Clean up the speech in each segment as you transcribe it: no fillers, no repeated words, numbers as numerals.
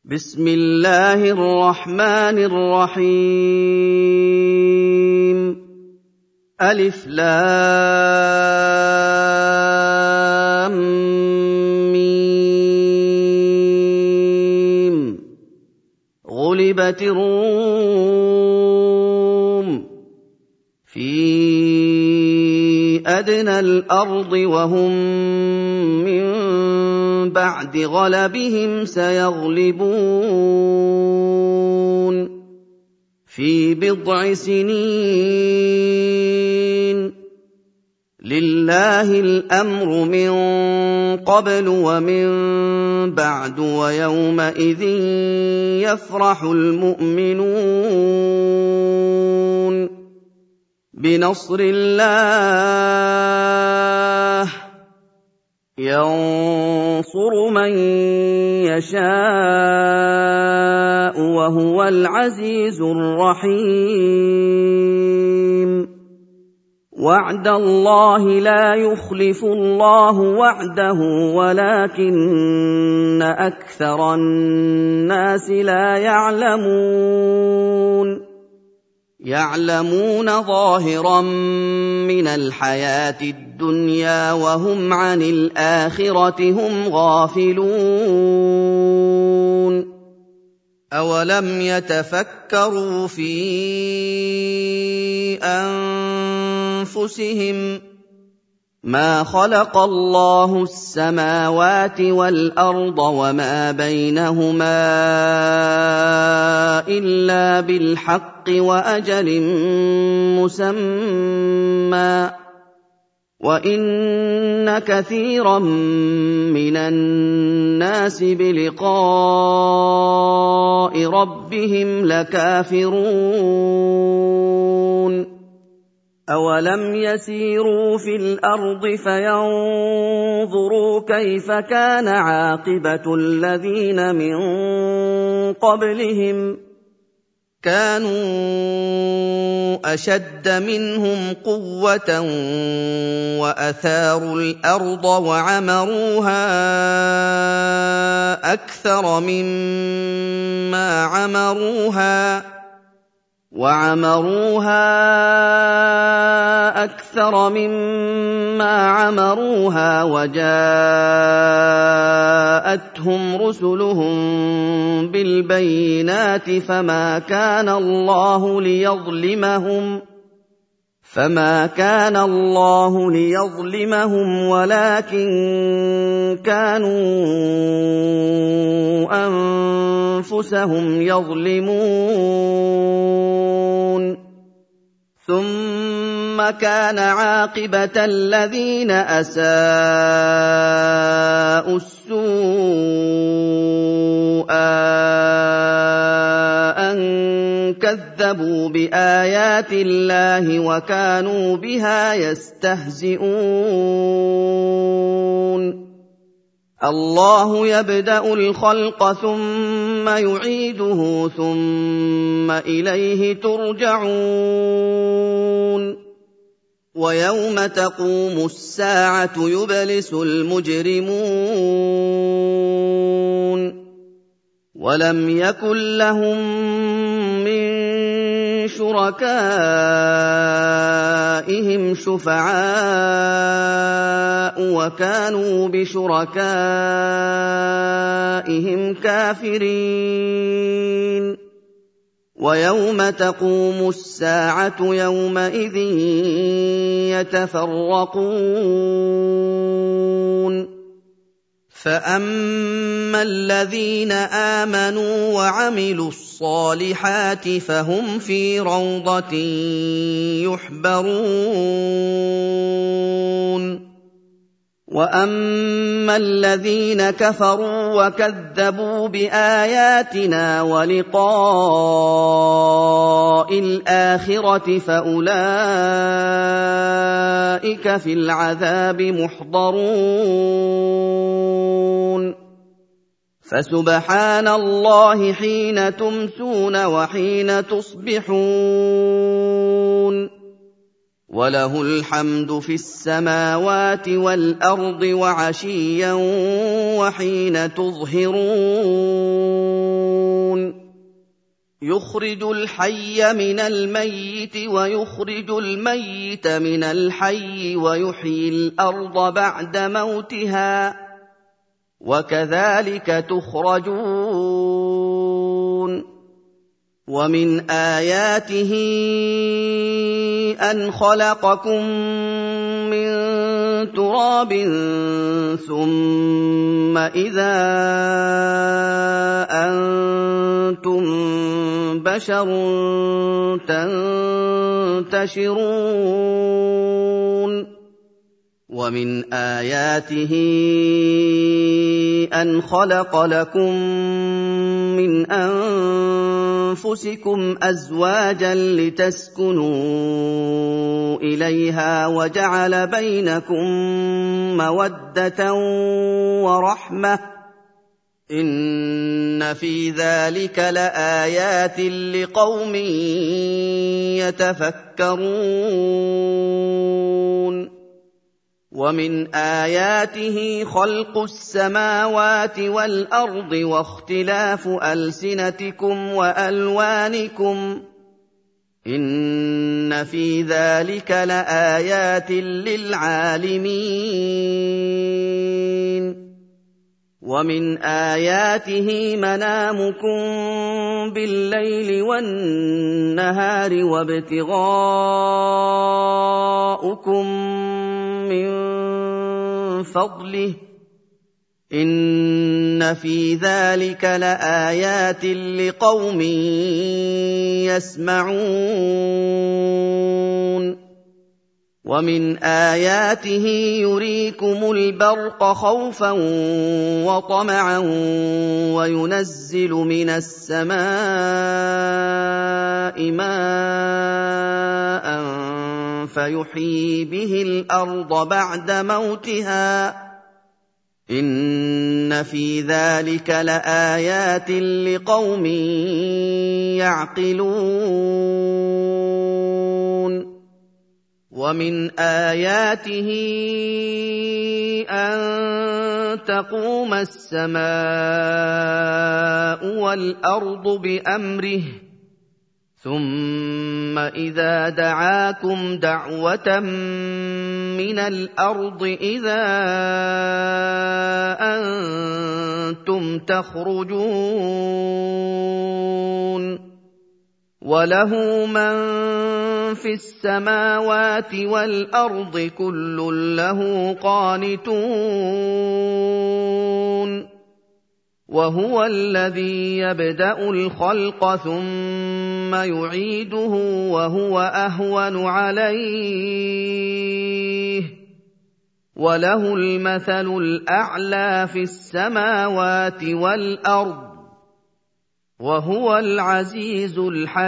بسم الله الرحمن الرحيم ألف لام ميم غلبت الروم في أدنى الأرض وهم من بعد غلبهم سيغلبون في بضع سنين لله الأمر من قبل ومن بعد ويومئذ يفرح المؤمنون بنصر الله ينصر من يشاء وهو العزيز الرحيم وعد الله لا يخلف الله وعده ولكن أكثر الناس لا يعلمون ظاهرا من الحياة الدنيا وهم عن الآخرة هم غافلون أولم يتفكروا في أنفسهم ما خلق الله السماوات والأرض وما بينهما إلا بالحق وأجل مسمى وإن كثيرا من الناس بلقاء ربهم لكافرون أولم يسيروا في الأرض فينظروا كيف كان عاقبة الذين من قبلهم كانوا أشد منهم قوة وأثاروا الأرض وعمروها أكثر مما عمروها وجاءتهم رسلهم بالبينات فما كان الله ليظلمهم ولكن كانوا أنفسهم يظلمون ثم كان عاقبة الذين أساءوا السوء أن كذبوا بآيات الله وكانوا بها يستهزئون الله يبدأ الخلق ثم يعيده ثم إليه ترجعون ويوم تقوم الساعة يبلس المجرمون ولم يكن لهم من شركائهم شفعاء وكانوا بشركائهم كافرين ويوم تقوم الساعة يومئذ يتفرقون فأما الذين آمنوا وعملوا الصالحات فهم في روضة يحبرون وأما الذين كفروا وكذبوا بآياتنا ولقاء الآخرة فأولئك في العذاب محضرون فسبحان الله حين تمسون وحين تصبحون وله الحمد في السماوات والأرض وعشيا وحين تظهرون يخرج الحي من الميت ويخرج الميت من الحي ويحيي الأرض بعد موتها وكذلك تخرجون ومن آياته أن خلقكم من تراب ثم إذا أنتم بشر تنتشرون ومن آياته أن خلق لكم من أنفسكم أزواجا لتسكنوا إليها وجعل بينكم مودة ورحمة إن في ذلك لآيات لقوم يتفكرون ومن آياته خلق السماوات والأرض واختلاف ألسنتكم وألوانكم إن في ذلك لآيات للعالمين ومن آياته منامكم بالليل والنهار وابتغاؤكم من فضله إن في ذلك لآيات لقوم يسمعون ومن آياته يريكم البرق خوفا وطمعا وينزل من السماء ماء فيحيي به الأرض بعد موتها إن في ذلك لآيات لقوم يعقلون ومن آياته أن تقوم السماء والأرض بأمره ثم إذا دعاكم دعوة من الأرض إذا أنتم تخرجون وله من في السماوات والأرض كل له قانتون وهو الذي يبدأ الخلق ثم يعيده وهو أهون عليه وله المثل الأعلى في السماوات والأرض وهو العزيز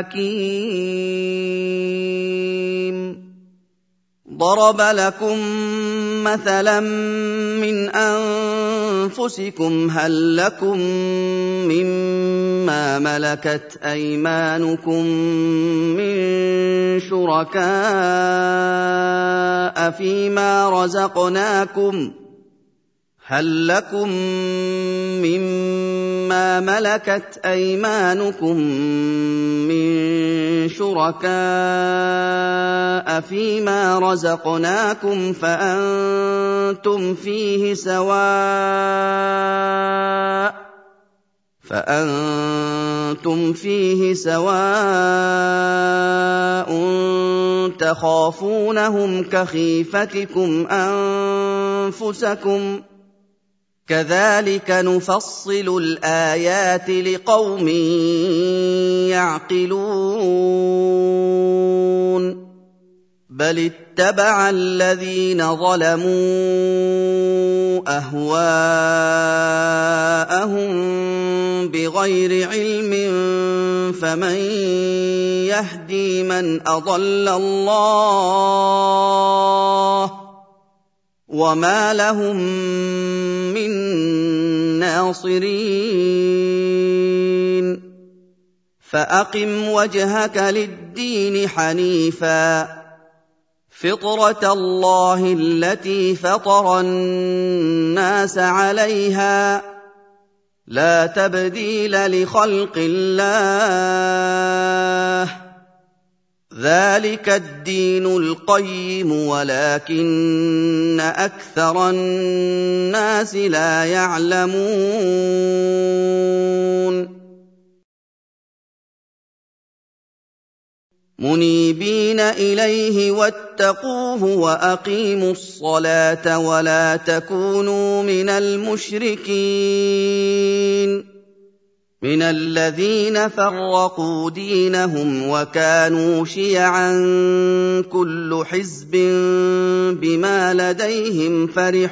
الحكيم ضرب لكم مثلا من أنفسكم هل لكم مما ملكت أيمانكم من شركاء فيما رزقناكم هل لكم مما ملكت أيمانكم من شركاء فيما رزقناكم فأنتم فيه سواء تخافونهم كخيفتكم أنفسكم كذلك نفصل الآيات لقوم يعقلون بل اتبع الذين ظلموا أهواءهم بغير علم فمن يهدي من أضل الله وما لهم من ناصرين فأقم وجهك للدين حنيفا فطرة الله التي فطر الناس عليها لا تبديل لخلق الله ذلك الدين القيم ولكن أكثر الناس لا يعلمون منيبين إليه واتقوه وأقيموا الصلاة ولا تكونوا من المشركين من الذين فرقوا دينهم وكانوا شيعا كل حزب بما لديهم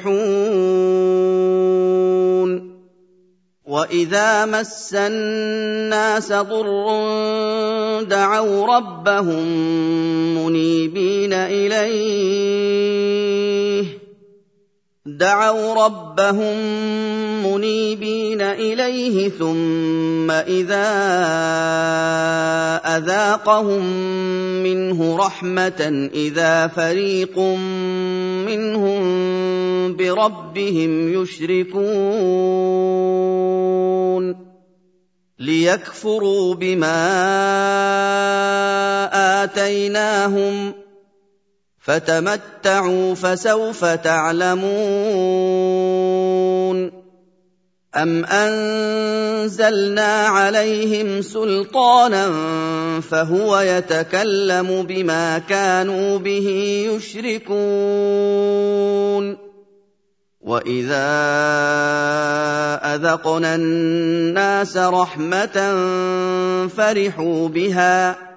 فرحون وإذا مس الناس ضر دعوا ربهم منيبين إليه ثم إذا أذاقهم منه رحمة إذا فريق منهم بربهم يشركون ليكفروا بما آتيناهم فتمتعوا فسوف تعلمون أم أنزلنا عليهم سلطانا فهو يتكلم بما كانوا به يشركون وإذا أذقنا الناس رحمة فرحوا بها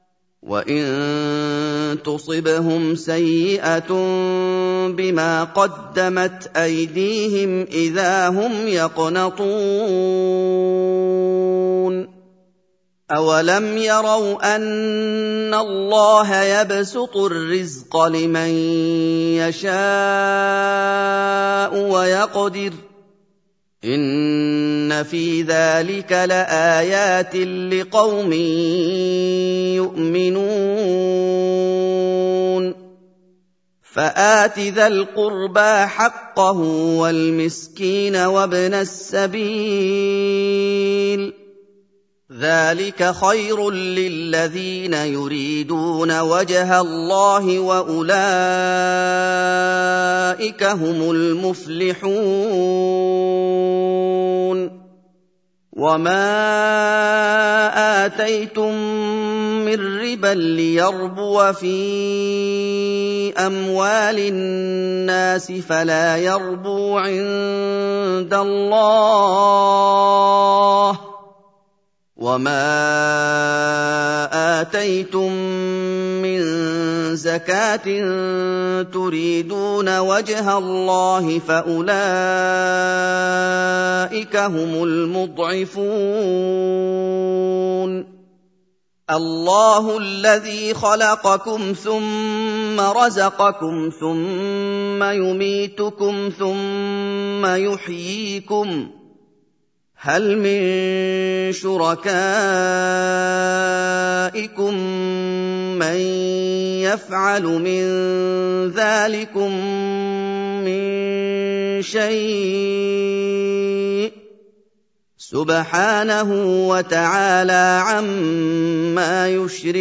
وإن تصبهم سيئة بما قدمت أيديهم إذا هم يقنطون أولم يروا أن الله يبسط الرزق لمن يشاء ويقدر إن في ذلك لآيات لقوم يؤمنون فآت ذا القربى حقه والمسكين وابن السبيل ذلك خير للذين يريدون وجه الله وأولئك هم المفلحون وما آتيتم من ربا ليربو في أموال الناس فلا يربو عند الله وما آتيتم من زكاة تريدون وجه الله فأولئك هم المضعفون الله الذي خلقكم ثم رزقكم ثم يميتكم ثم يحييكم هل من شركائكم من يفعل من ذلكم من شيء سبحانه وتعالى عما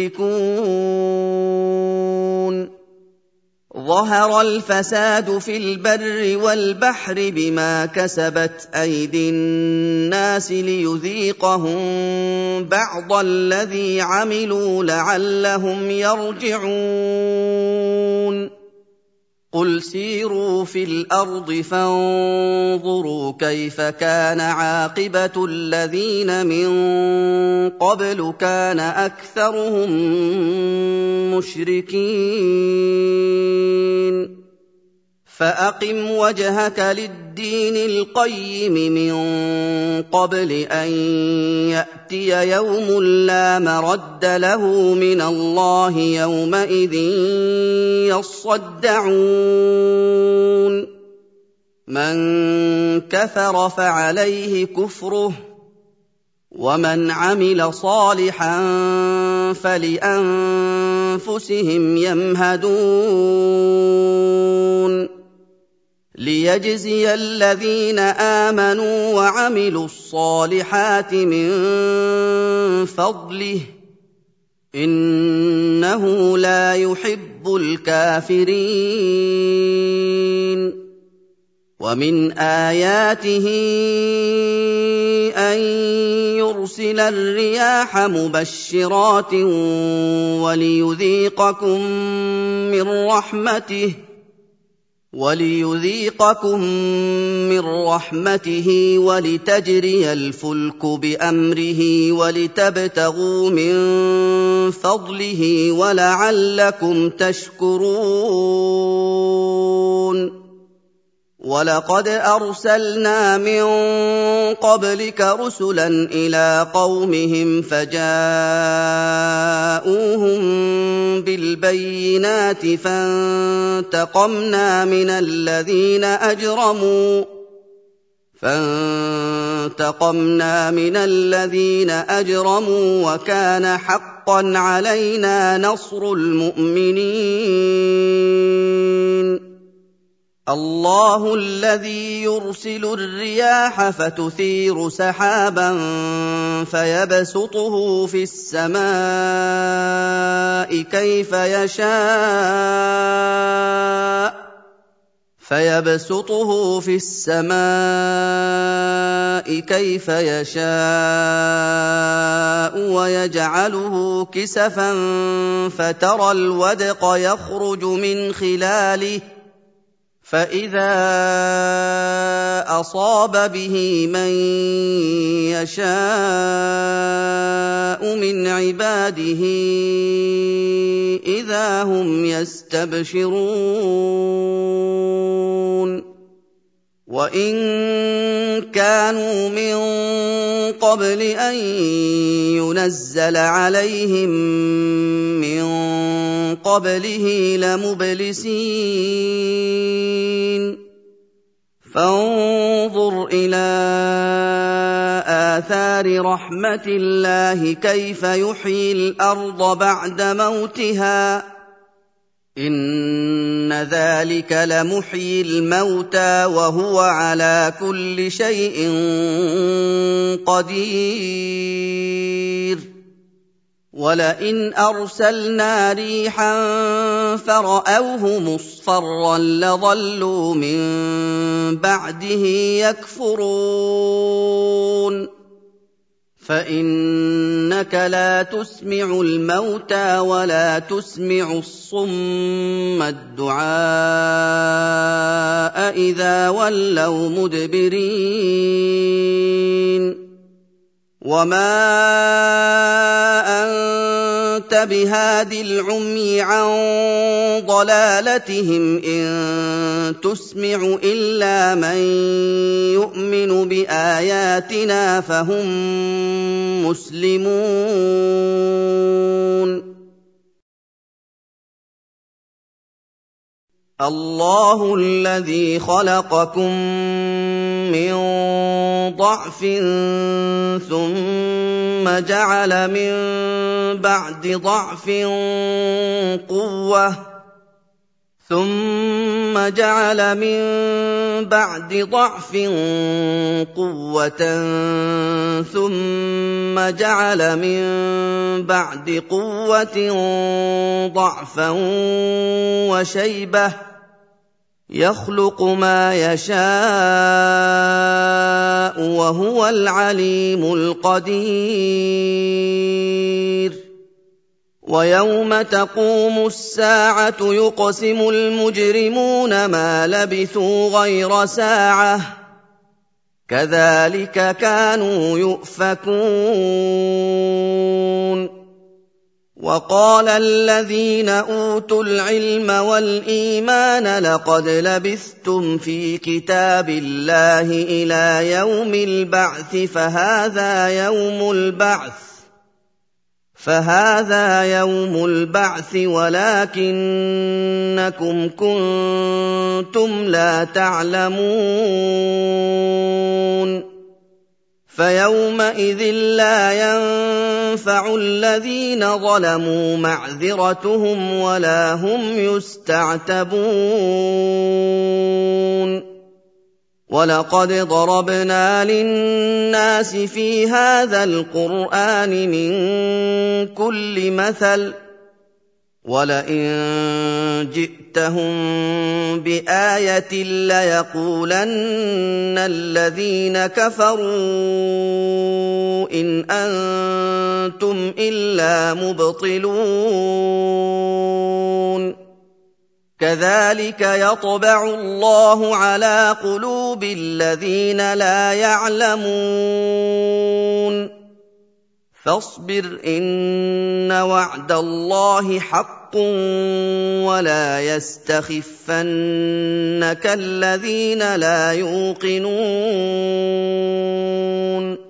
يشركون ظهر الفساد في البر والبحر بما كسبت أيدي الناس ليذيقهم بعض الذي عملوا لعلهم يرجعون قل سيروا في الأرض فانظروا كيف كان عاقبة الذين من قبل كان أكثرهم مشركين فأقم وجهك للدين القيم من قبل أن يأتي يوم لا مرد له من الله يومئذ يصدعون من كفر فعليه كفره ومن عمل صالحا فلأنفسهم يمهدون ليجزي الذين آمنوا وعملوا الصالحات من فضله إنه لا يحب الكافرين ومن آياته أن يرسل الرياح مبشرات وليذيقكم من رحمته ولتجري الفلك بأمره ولتبتغوا من فضله ولعلكم تشكرون وَلَقَدْ أَرْسَلْنَا مِن قَبْلِكَ رُسُلًا إِلَىٰ قَوْمِهِمْ فَجَاءُوهُم بِالْبَيِّنَاتِ فَانتَقَمْنَا مِنَ الَّذِينَ أَجْرَمُوا وَكَانَ حَقًّا عَلَيْنَا نَصْرُ الْمُؤْمِنِينَ الله الذي يرسل الرياح فتثير سحابا فيبسطه في السماء كيف يشاء ويجعله كسفا فترى الودق يخرج من خلاله فإذا أصاب به من يشاء من عباده إذا هم يستبشرون وإن كانوا من قبل أن ينزل عليهم من قبله لمبلسين فانظر إلى آثار رحمة الله كيف يحيي الأرض بعد موتها إن ذلك لمحيي الموتى وهو على كل شيء قدير ولئن أرسلنا ريحا فرأوه مصفرا لظلوا من بعده يكفرون فإنك لا تسمع الموتى ولا تسمع الصم الدعاء إذا ولوا مدبرين وما أنت بهاد العمي عن ضلالتهم إن تسمع إلا من يؤمن بآياتنا فهم مسلمون الله الذي خلقكم من ضعف ثم جعل من بعد ضعف قوة ثم جعل من بعد ضعف قوة ثم جعل من بعد قوة ضعفا وشيبة يخلق ما يشاء وهو العليم القدير ويوم تقوم الساعة يقسم المجرمون ما لبثوا غير ساعة كذلك كانوا يؤفكون وقال الذين أوتوا العلم والإيمان لقد لبثتم في كتاب الله إلى يوم البعث فهذا يوم البعث ولكنكم كنتم لا تعلمون فيومئذ لا ينفع الذين ظلموا معذرتهم ولا هم يستعتبون ولقد ضربنا للناس في هذا القرآن من كل مثل ولئن جئتهم بآية ليقولن الذين كفروا إن أنتم إلا مبطلون كذلك يطبع الله على قلوب الذين لا يعلمون فاصبر إن وعد الله حق ولا يستخفنك الذين لا يوقنون